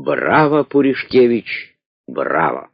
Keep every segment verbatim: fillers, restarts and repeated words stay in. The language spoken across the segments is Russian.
Браво, Пуришкевич, браво!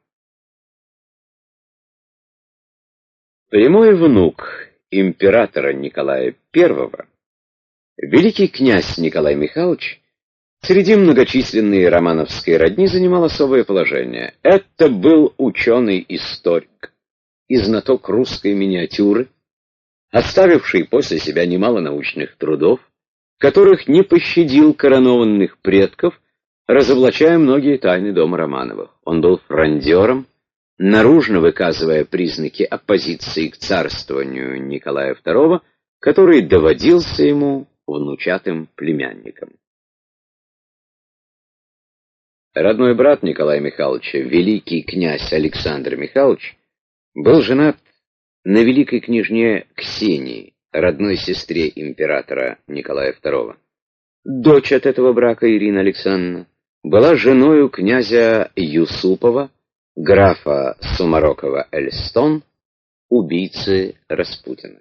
Прямой внук императора Николая Первого, великий князь Николай Михайлович, среди многочисленной романовской родни занимал особое положение. Это был ученый-историк и знаток русской миниатюры, оставивший после себя немало научных трудов, которых не пощадил коронованных предков, разоблачая многие тайны дома Романовых. Он был фрондером, наружно выказывая признаки оппозиции к царствованию Николая Второго, который доводился ему внучатым племянником. Родной брат Николая Михайловича, великий князь Александр Михайлович, был женат на великой княжне Ксении, родной сестре императора Николая Второго. Дочь от этого брака, Ирина Александровна, была женою князя Юсупова, графа Сумарокова-Эльстон, убийцы Распутина.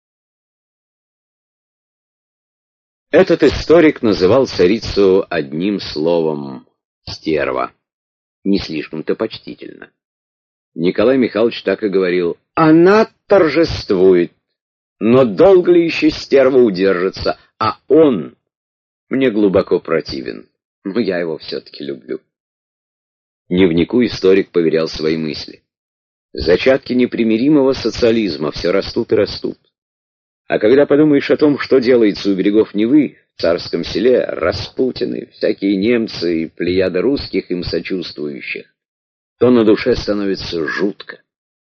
Этот историк называл царицу одним словом «стерва», не слишком-то почтительно. Николай Михайлович так и говорил: «Она торжествует, но долго ли еще стерва удержится, а он мне глубоко противен, но я его все-таки люблю». Дневнику историк поверял свои мысли. Зачатки непримиримого социализма все растут и растут. А когда подумаешь о том, что делается у берегов Невы, в царском селе, Распутины, всякие немцы и плеяда русских им сочувствующих, то на душе становится жутко.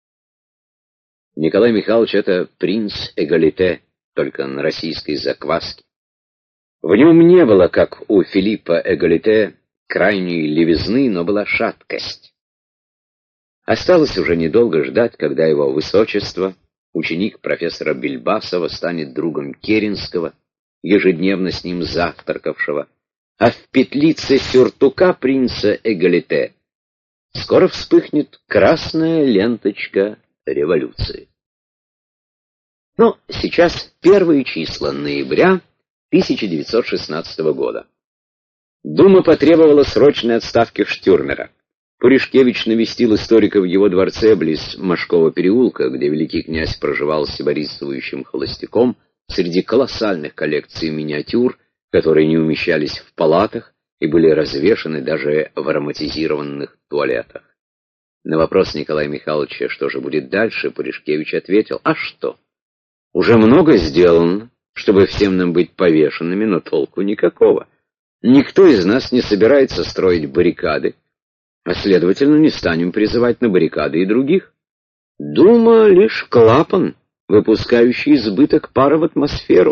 Николай Михайлович — это принц эгалите, только на российской закваске. В нем не было, как у Филиппа эгалите, крайней левизны, но была шаткость. Осталось уже недолго ждать, когда его высочество, ученик профессора Бельбасова, станет другом Керенского, ежедневно с ним завтракавшего, а в петлице сюртука принца эгалите скоро вспыхнет красная ленточка революции. Но сейчас первые числа ноября тысяча девятьсот шестнадцатого года. Дума потребовала срочной отставки Штюрмера. Пуришкевич навестил историка в его дворце близ Машкова переулка, где великий князь проживал сиборитствующим холостяком среди колоссальных коллекций миниатюр, которые не умещались в палатах и были развешаны даже в ароматизированных туалетах. На вопрос Николая Михайловича, что же будет дальше, Пуришкевич ответил: «А что? Уже много сделано, чтобы всем нам быть повешенными, но толку никакого. Никто из нас не собирается строить баррикады, а, следовательно, не станем призывать на баррикады и других. Дума — лишь клапан, выпускающий избыток пара в атмосферу».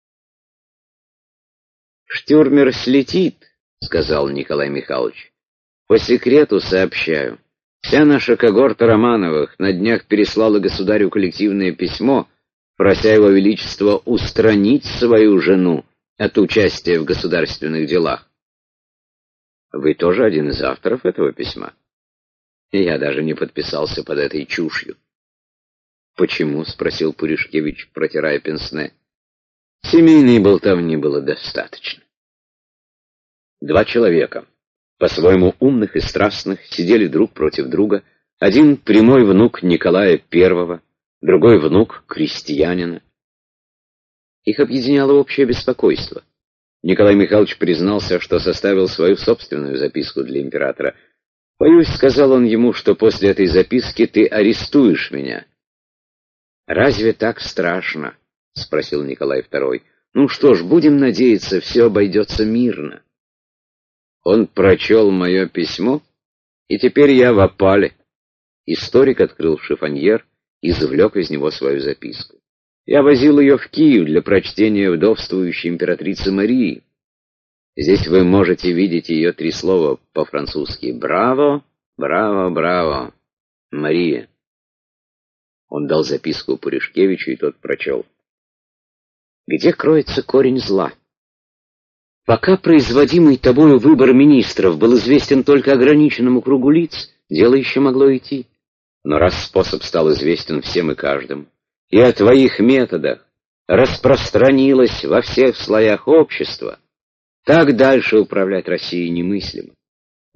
«Штюрмер слетит», — сказал Николай Михайлович. «По секрету сообщаю. Вся наша когорта Романовых на днях переслала государю коллективное письмо, прося его величество устранить свою жену от участия в государственных делах». «Вы тоже один из авторов этого письма?» «Я даже не подписался под этой чушью». «Почему?» — спросил Пуришкевич, протирая пенсне. «Семейной болтовни было достаточно». Два человека, по-своему умных и страстных, сидели друг против друга. Один — прямой внук Николая Первого, другой — внук крестьянина. Их объединяло общее беспокойство. Николай Михайлович признался, что составил свою собственную записку для императора. «Боюсь, — сказал он ему, — что после этой записки ты арестуешь меня». «Разве так страшно?» — спросил Николай Второй. «Ну что ж, будем надеяться, все обойдется мирно». Он прочел мое письмо, и теперь я в опале. Историк открыл шифоньер и извлек из него свою записку. Я возил ее в Киев для прочтения вдовствующей императрицы Марии. Здесь вы можете видеть ее три слова по-французски: «Браво, браво, браво, Мария». Он дал записку Пуришкевичу, и тот прочел: «Где кроется корень зла? Пока производимый тобою выбор министров был известен только ограниченному кругу лиц, дело еще могло идти. Но раз способ стал известен всем и каждому, и о твоих методах распространилось во всех слоях общества, так дальше управлять Россией немыслимо.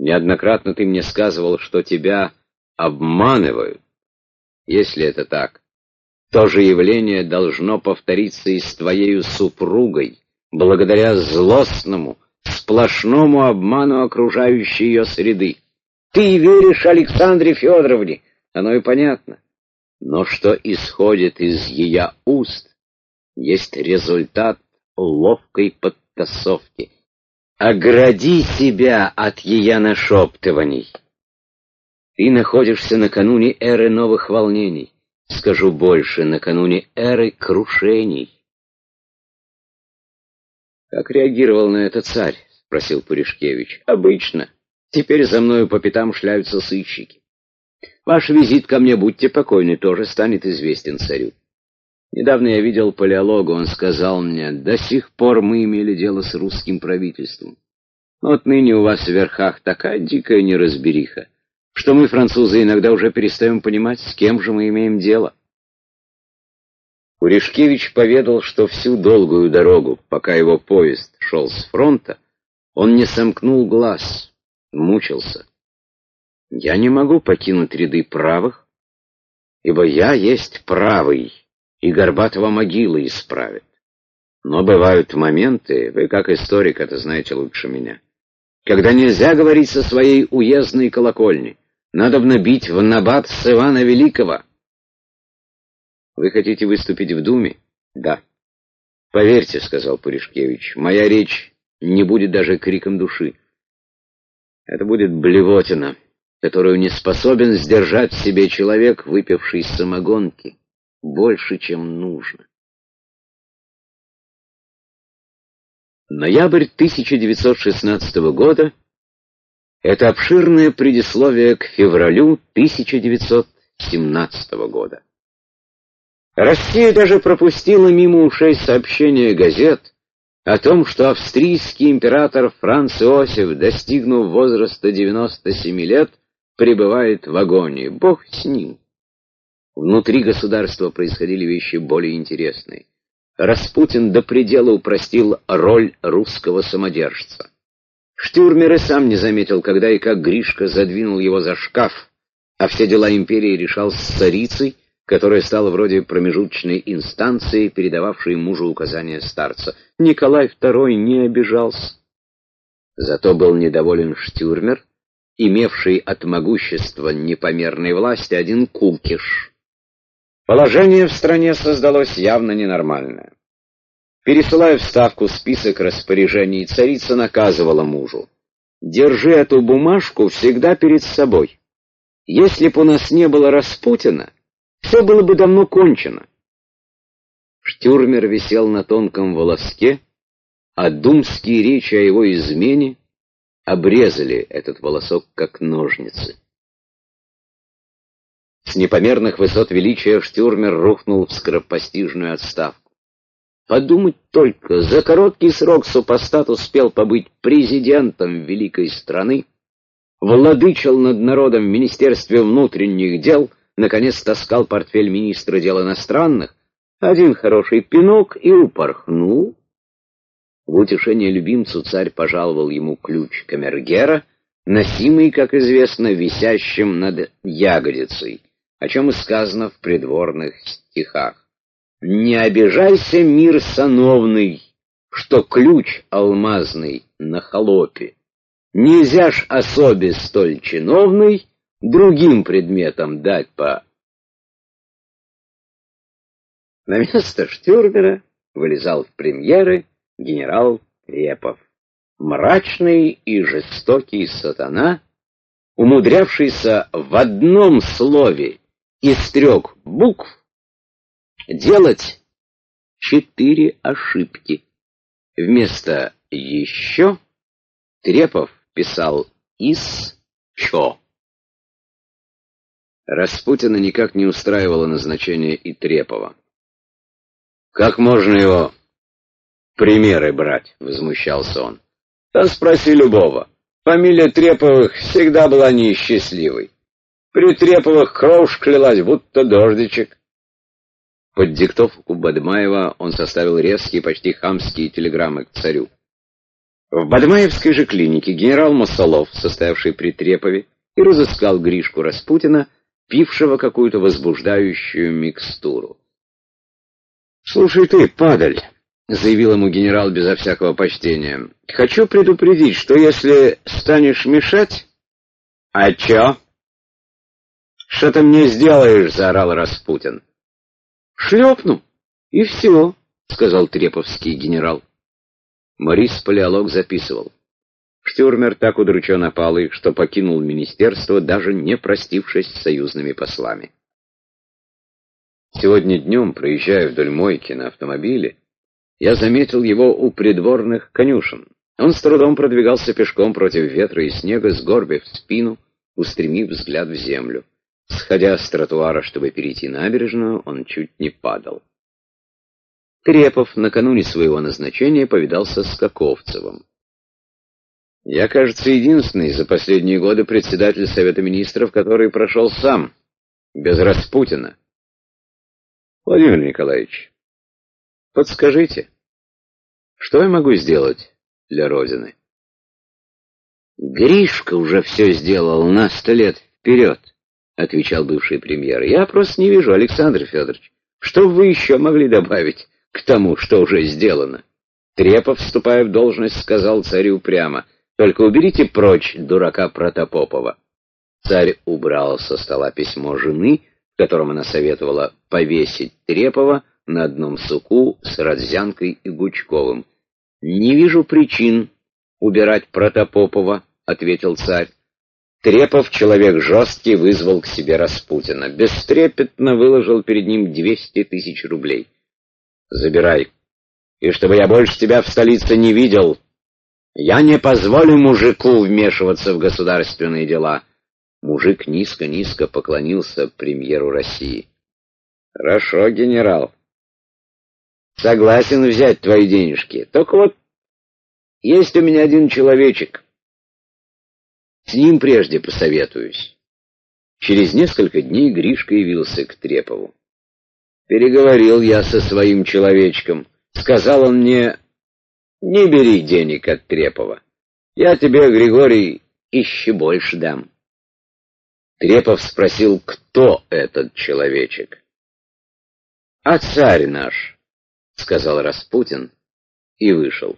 Неоднократно ты мне сказывал, что тебя обманывают. Если это так, то же явление должно повториться и с твоею супругой, благодаря злостному, сплошному обману окружающей ее среды. Ты веришь Александре Федоровне, оно и понятно. Но что исходит из ее уст, есть результат ловкой подтасовки. Огради себя от ее нашептываний. Ты находишься накануне эры новых волнений. Скажу больше, накануне эры крушений. «Как реагировал на это царь?» — спросил Пуришкевич. «Обычно. Теперь за мною по пятам шляются сыщики. Ваш визит ко мне, будьте покойны, тоже станет известен царю. Недавно я видел палеолога, он сказал мне, до сих пор мы имели дело с русским правительством. Но отныне у вас в верхах такая дикая неразбериха, что мы, французы, иногда уже перестаем понимать, с кем же мы имеем дело». Пуришкевич поведал, что всю долгую дорогу, пока его поезд шел с фронта, он не сомкнул глаз, мучился. «Я не могу покинуть ряды правых, ибо я есть правый, и Горбатова могила исправит. Но бывают моменты, вы как историк это знаете лучше меня, когда нельзя говорить со своей уездной колокольни, надобно бить в набат с Ивана Великого». «Вы хотите выступить в Думе?» «Да». «Поверьте, — сказал Пуришкевич, — моя речь не будет даже криком души. Это будет блевотина, которую не способен сдержать в себе человек, выпивший самогонки, больше, чем нужно». Ноябрь тысяча девятьсот шестнадцатого года — это обширное предисловие к февралю тысяча девятьсот семнадцатого года. Россия даже пропустила мимо ушей сообщения газет о том, что австрийский император Франц Иосиф, достигнув возраста девяноста семи лет, пребывает в агонии. Бог с ним. Внутри государства происходили вещи более интересные. Распутин до предела упростил роль русского самодержца. Штюрмер и сам не заметил, когда и как Гришка задвинул его за шкаф, а все дела империи решал с царицей, которая стала вроде промежуточной инстанции, передававшей мужу указания старца. Николай второй не обижался. Зато был недоволен Штюрмер, имевший от могущества непомерной власти один кулкиш. Положение в стране создалось явно ненормальное. Пересылая в Ставку список распоряжений, царица наказывала мужу: «Держи эту бумажку всегда перед собой. Если б у нас не было Распутина, все было бы давно кончено». Штюрмер висел на тонком волоске, а думские речи о его измене обрезали этот волосок как ножницы. С непомерных высот величия Штюрмер рухнул в скоропостижную отставку. Подумать только, за короткий срок супостат успел побыть президентом великой страны, владычил над народом в Министерстве внутренних дел, наконец таскал портфель министра дел иностранных, один хороший пинок и упорхнул. В утешение любимцу царь пожаловал ему ключ камергера, носимый, как известно, висящим над ягодицей, о чем и сказано в придворных стихах. «Не обижайся, мир сановный, что ключ алмазный на холопе. Нельзя ж особе столь чиновной другим предметам дать по...» На место Штюрмера вылезал в премьеры генерал Трепов, мрачный и жестокий сатана, умудрявшийся в одном слове из трех букв делать четыре ошибки. Вместо «еще» Трепов писал «ис-чо». Распутина никак не устраивало назначение и Трепова. «Как можно его примеры брать?» — возмущался он. «Да спроси любого. Фамилия Треповых всегда была неисчастливой. При Треповых кровь клялась, будто дождичек». Под диктовку Бадмаева он составил резкие, почти хамские телеграммы к царю. В Бадмаевской же клинике генерал Мосолов, состоявший при Трепове, и разыскал Гришку Распутина, пившего какую-то возбуждающую микстуру. «Слушай ты, падаль», — заявил ему генерал безо всякого почтения, — «хочу предупредить, что если станешь мешать...» «А чё?» «Что ты мне сделаешь?» — заорал Распутин. «Шлепну, и все», — сказал треповский генерал. Морис Палеолог записывал. Штюрмер так удручен опалой, что покинул министерство, даже не простившись с союзными послами. Сегодня днем, проезжая вдоль мойки на автомобиле, я заметил его у придворных конюшен. Он с трудом продвигался пешком против ветра и снега, сгорбив спину, устремив взгляд в землю. Сходя с тротуара, чтобы перейти набережную, он чуть не падал. Трепов накануне своего назначения повидался с Каковцевым. «Я, кажется, единственный за последние годы председатель Совета Министров, который прошел сам, без Распутина. Владимир Николаевич, подскажите, что я могу сделать для Родины?» «Гришка уже все сделал на сто лет вперед», — отвечал бывший премьер. «Я просто не вижу, Александр Федорович, что вы еще могли добавить к тому, что уже сделано?» Трепов, вступая в должность, сказал царю прямо: «Только уберите прочь дурака Протопопова». Царь убрал со стола письмо жены, в котором она советовала повесить Трепова на одном суку с Родзянкой и Гучковым. «Не вижу причин убирать Протопопова», — ответил царь. Трепов, человек жесткий, вызвал к себе Распутина. Бестрепетно выложил перед ним двести тысяч рублей. «Забирай. И чтобы я больше тебя в столице не видел. Я не позволю мужику вмешиваться в государственные дела». Мужик низко-низко поклонился премьеру России. «Хорошо, генерал. Согласен взять твои денежки. Только вот есть у меня один человечек. С ним прежде посоветуюсь». Через несколько дней Гришка явился к Трепову. «Переговорил я со своим человечком. Сказал он мне: не бери денег от Трепова. Я тебе, Григорий, еще больше дам». Трепов спросил, кто этот человечек. «А царь наш», — сказал Распутин и вышел.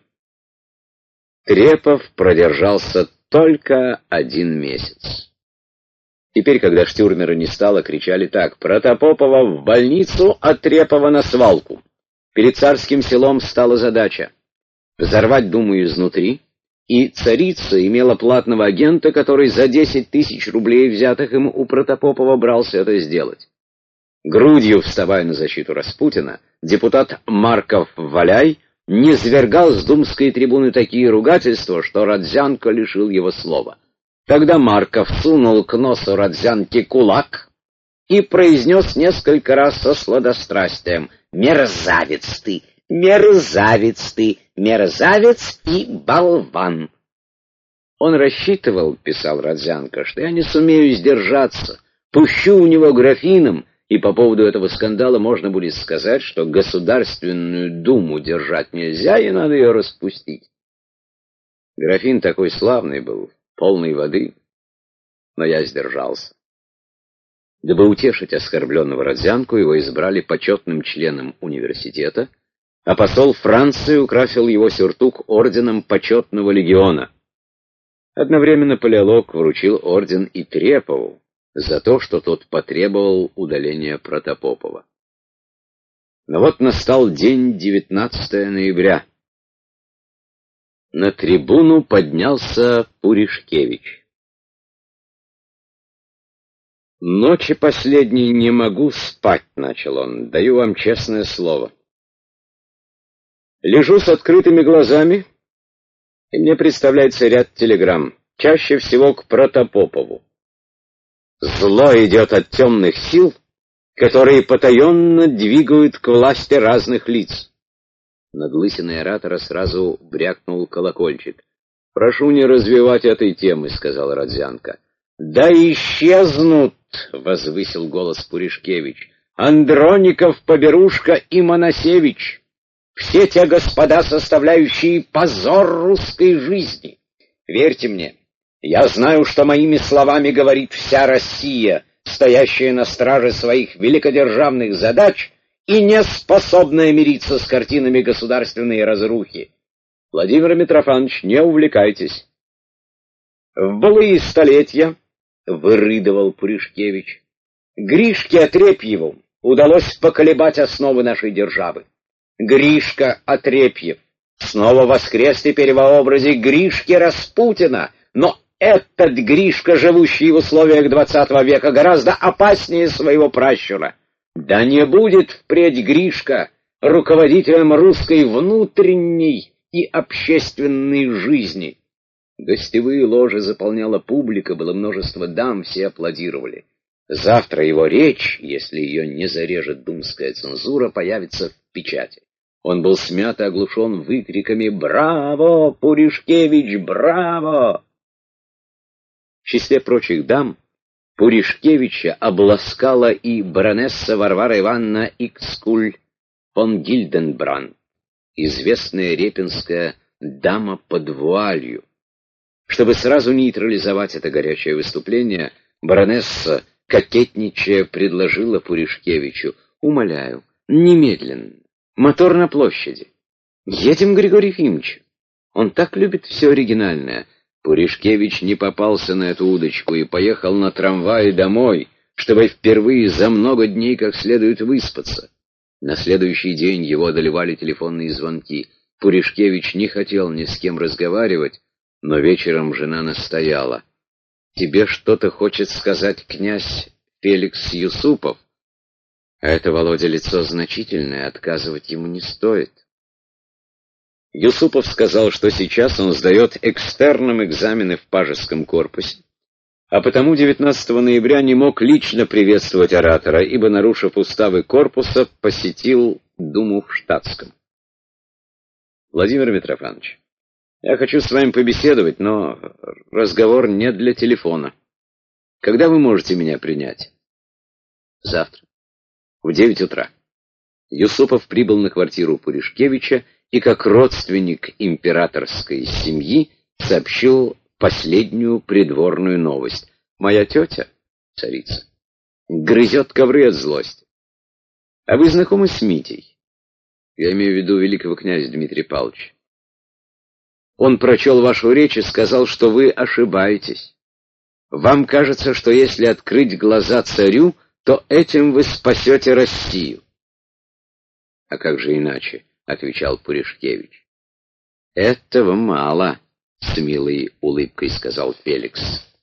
Трепов продержался только один месяц. Теперь, когда Штюрмера не стало, кричали так: «Протопопова в больницу, а Трепова на свалку». Перед царским селом стала задача взорвать Думу изнутри, и царица имела платного агента, который за десять тысяч рублей, взятых ему у Протопопова, брался это сделать. Грудью вставая на защиту Распутина, депутат Марков-Валяй низвергал с думской трибуны такие ругательства, что Родзянко лишил его слова. Тогда Марков сунул к носу Родзянке кулак и произнес несколько раз со сладострастием: «Мерзавец ты! Мерзавец ты! Мерзавец и болван!» Он рассчитывал, писал Родзянко, что я не сумею сдержаться, пущу у него графином, и по поводу этого скандала можно будет сказать, что Государственную Думу держать нельзя, и надо ее распустить. Графин такой славный был, полный воды, но я сдержался. Дабы утешить оскорбленного Родзянку, его избрали почетным членом университета, а посол Франции украсил его сюртук орденом почетного легиона. Одновременно Палеолог вручил орден и Трепову за то, что тот потребовал удаления Протопопова. Но вот настал день девятнадцатого ноября. На трибуну поднялся Пуришкевич. «Ночи последней не могу спать», — начал он, — «даю вам честное слово. Лежу с открытыми глазами, и мне представляется ряд телеграмм, чаще всего к Протопопову. Зло идет от темных сил, которые потаенно двигают к власти разных лиц». Над лысиной оратора сразу брякнул колокольчик. «Прошу не развивать этой темы», — сказал Родзянко. «Да исчезнут», — возвысил голос Пуришкевич, — «Андроников, Поберушка и Моносевич. все те господа, составляющие позор русской жизни. Верьте мне, я знаю, что моими словами говорит вся Россия, стоящая на страже своих великодержавных задач и не способная мириться с картинами государственной разрухи. Владимир Митрофанович, не увлекайтесь. В былые столетия, — вырыдывал Пуришкевич, — Гришке Отрепьеву удалось поколебать основы нашей державы. Гришка Отрепьев снова воскрес теперь во образе Гришки Распутина, но этот Гришка, живущий в условиях двадцатого века, гораздо опаснее своего пращура. Да не будет впредь Гришка руководителем русской внутренней и общественной жизни. Гостевые ложи заполняла публика, было множество дам, все аплодировали. Завтра его речь, если ее не зарежет думская цензура, появится в печати. Он был смят и оглушен выкриками «Браво, Пуришкевич, браво!». В числе прочих дам Пуришкевича обласкала и баронесса Варвара Ивановна Икскуль фон Гильденбранд, известная репинская дама под вуалью. Чтобы сразу нейтрализовать это горячее выступление, баронесса, кокетничая, предложила Пуришкевичу: «Умоляю, немедленно, мотор на площади. Едем, Григорий Ефимович. Он так любит все оригинальное». Пуришкевич не попался на эту удочку и поехал на трамвае домой, чтобы впервые за много дней как следует выспаться. На следующий день его одолевали телефонные звонки. Пуришкевич не хотел ни с кем разговаривать, но вечером жена настояла: «Тебе что-то хочет сказать князь Феликс Юсупов?» А это, Володя, лицо значительное, отказывать ему не стоит. Юсупов сказал, что сейчас он сдает экстерном экзамены в пажеском корпусе, а потому девятнадцатого ноября не мог лично приветствовать оратора, ибо, нарушив уставы корпуса, посетил Думу в штатском. «Владимир Митрофанович, я хочу с вами побеседовать, но разговор не для телефона. Когда вы можете меня принять?» «Завтра, в девять утра». Юсупов прибыл на квартиру Пуришкевича и, как родственник императорской семьи, сообщил последнюю придворную новость. «Моя тетя, царица, грызет ковры от злости. А вы знакомы с Митей?» «Я имею в виду великого князя Дмитрия Павловича. Он прочел вашу речь и сказал, что вы ошибаетесь. Вам кажется, что если открыть глаза царю, то этим вы спасете Россию». «А как же иначе?» — отвечал Пуришкевич. «Этого мало», — с милой улыбкой сказал Феликс.